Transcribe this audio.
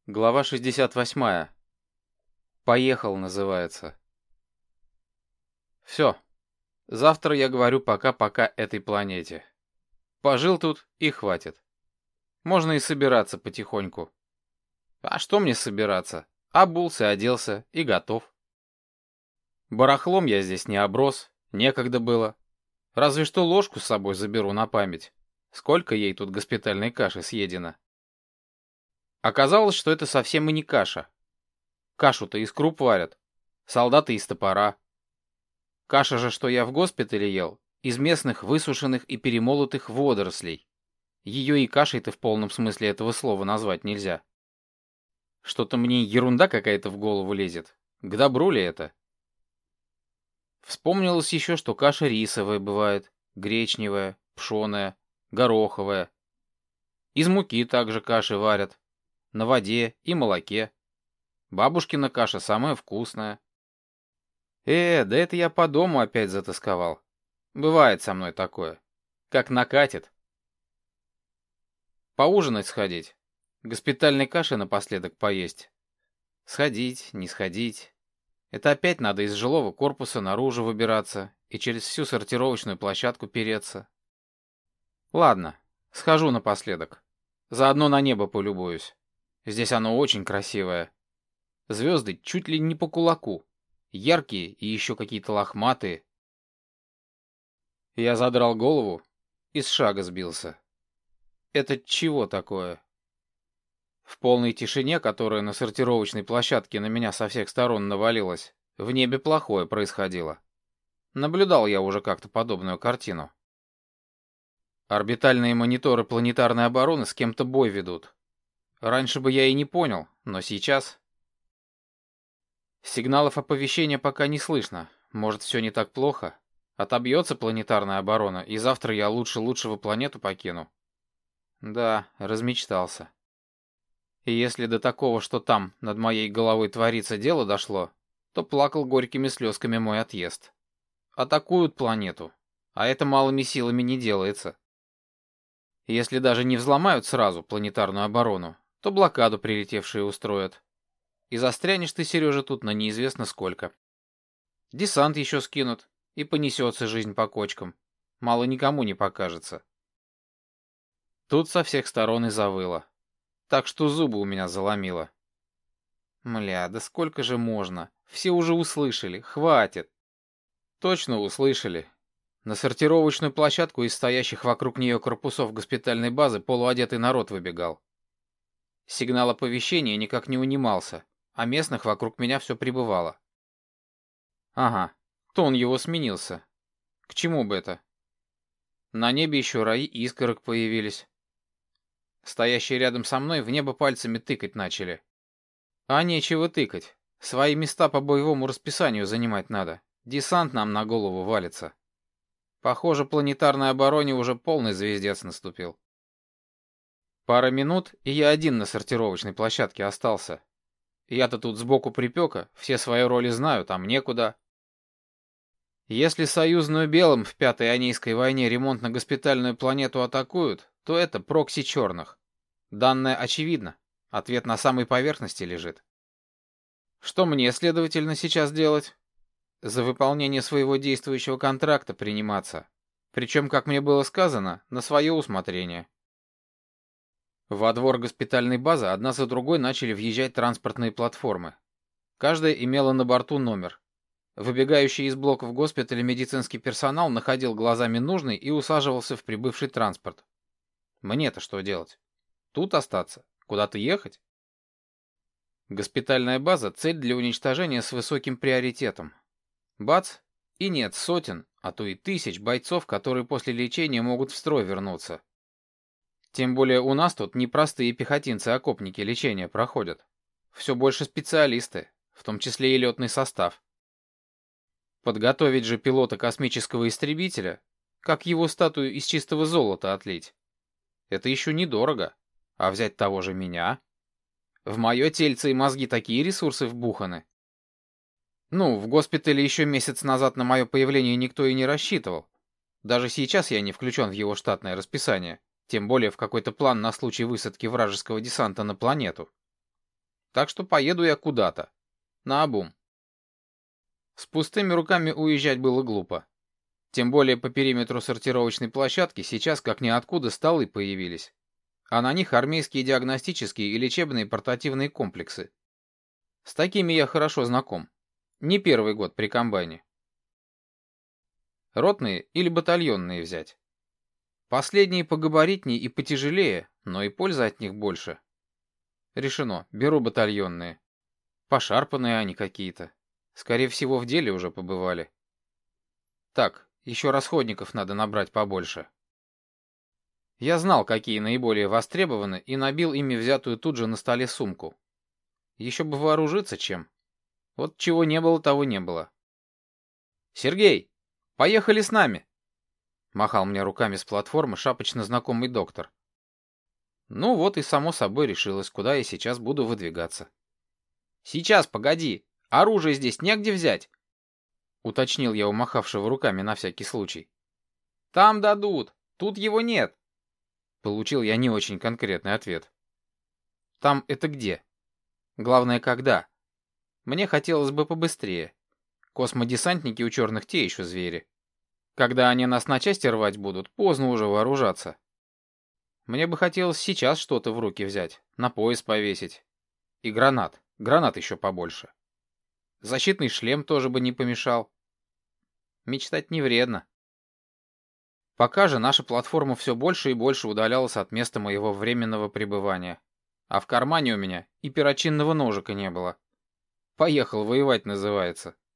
Глава 68. Поехал, называется. Все. Завтра я говорю пока-пока этой планете. Пожил тут и хватит. Можно и собираться потихоньку. А что мне собираться? Обулся, оделся и готов. Барахлом я здесь не оброс, некогда было. Разве что ложку с собой заберу на память. Сколько ей тут госпитальной каши съедено. Оказалось, что это совсем и не каша. Кашу-то из круп варят, солдаты из топора. Каша же, что я в госпитале ел, из местных высушенных и перемолотых водорослей. Ее и кашей-то в полном смысле этого слова назвать нельзя. Что-то мне ерунда какая-то в голову лезет. К добру ли это? Вспомнилось еще, что каша рисовая бывает, гречневая, пшеная, гороховая. Из муки также каши варят, на воде и молоке. Бабушкина каша самая вкусная. Да это я по дому опять затасковал. Бывает со мной такое. Как накатит. Поужинать сходить. Госпитальной каши напоследок поесть. Сходить, не сходить. Это опять надо из жилого корпуса наружу выбираться и через всю сортировочную площадку переться. Ладно, схожу напоследок. Заодно на небо полюбуюсь. Здесь оно очень красивое. Звезды чуть ли не по кулаку. Яркие и еще какие-то лохматые. Я задрал голову и с шага сбился. Это чего такое? В полной тишине, которая на сортировочной площадке на меня со всех сторон навалилась, в небе плохое происходило. Наблюдал я уже как-то подобную картину. Орбитальные мониторы планетарной обороны с кем-то бой ведут. Раньше бы я и не понял, но сейчас... Сигналов оповещения пока не слышно. Может, все не так плохо? Отобьется планетарная оборона, и завтра я лучшего планету покину? Да, размечтался. И если до такого, что там над моей головой творится, дело дошло, то плакал горькими слезками мой отъезд. Атакуют планету, а это малыми силами не делается. Если даже не взломают сразу планетарную оборону, то блокаду прилетевшие устроят. И застрянешь ты, Сережа, тут на неизвестно сколько. Десант еще скинут, и понесется жизнь по кочкам. Мало никому не покажется. Тут со всех сторон и завыло. Так что зубы у меня заломило. Мля, да сколько же можно? Все уже услышали, хватит. Точно услышали. На сортировочную площадку из стоящих вокруг нее корпусов госпитальной базы полуодетый народ выбегал. Сигнал оповещения никак не унимался, а местных вокруг меня все прибывало. Ага, тон его сменился. К чему бы это? На небе еще раи искорок появились. Стоящие рядом со мной в небо пальцами тыкать начали. А нечего тыкать. Свои места по боевому расписанию занимать надо. Десант нам на голову валится. Похоже, планетарной обороне уже полный звездец наступил. Пара минут, и я один на сортировочной площадке остался. Я-то тут сбоку припека, все свои роли знаю, там некуда. Если союзную белым в Пятой Анейской войне ремонтно-госпитальную планету атакуют, то это прокси черных. Данное очевидно. Ответ на самой поверхности лежит. Что мне, следовательно, сейчас делать? За выполнение своего действующего контракта приниматься. Причем, как мне было сказано, на свое усмотрение. Во двор госпитальной базы одна за другой начали въезжать транспортные платформы. Каждая имела на борту номер. Выбегающий из блоков госпиталя медицинский персонал находил глазами нужный и усаживался в прибывший транспорт. Мне-то что делать? Тут остаться? Куда-то ехать? Госпитальная база — цель для уничтожения с высоким приоритетом. Бац! И нет сотен, а то и тысяч бойцов, которые после лечения могут в строй вернуться. Тем более у нас тут не простые пехотинцы-окопники лечения проходят. Все больше специалисты, в том числе и летный состав. Подготовить же пилота космического истребителя, как его статую из чистого золота отлить. Это еще недорого. А взять того же меня? В мое тельце и мозги такие ресурсы вбуханы. Ну, в госпитале еще месяц назад на мое появление никто и не рассчитывал. Даже сейчас я не включен в его штатное расписание, тем более в какой-то план на случай высадки вражеского десанта на планету. Так что поеду я куда-то. Наобум. С пустыми руками уезжать было глупо. Тем более по периметру сортировочной площадки сейчас как ниоткуда столы появились. А на них армейские диагностические и лечебные портативные комплексы. С такими я хорошо знаком. Не первый год при комбайне. Ротные или батальонные взять. Последние погабаритнее и потяжелее, но и пользы от них больше. Решено, беру батальонные. Пошарпанные они какие-то. Скорее всего, в деле уже побывали. Так, еще расходников надо набрать побольше. Я знал, какие наиболее востребованы, и набил ими взятую тут же на столе сумку. Еще бы вооружиться чем. Вот чего не было, того не было. «Сергей, поехали с нами!» Махал мне руками с платформы шапочно знакомый доктор. Ну вот и само собой решилось, куда я сейчас буду выдвигаться. «Сейчас, погоди! Оружие здесь негде взять!» Уточнил я у махавшего руками на всякий случай. «Там дадут! Тут его нет!» Получил я не очень конкретный ответ. «Там это где? Главное, когда? Мне хотелось бы побыстрее. Космодесантники у черных те еще звери. Когда они нас на части рвать будут, поздно уже вооружаться. Мне бы хотелось сейчас что-то в руки взять, на пояс повесить. И гранат. Гранат еще побольше. Защитный шлем тоже бы не помешал. Мечтать не вредно. Пока же наша платформа все больше и больше удалялась от места моего временного пребывания. А в кармане у меня и перочинного ножика не было. Поехал воевать, называется.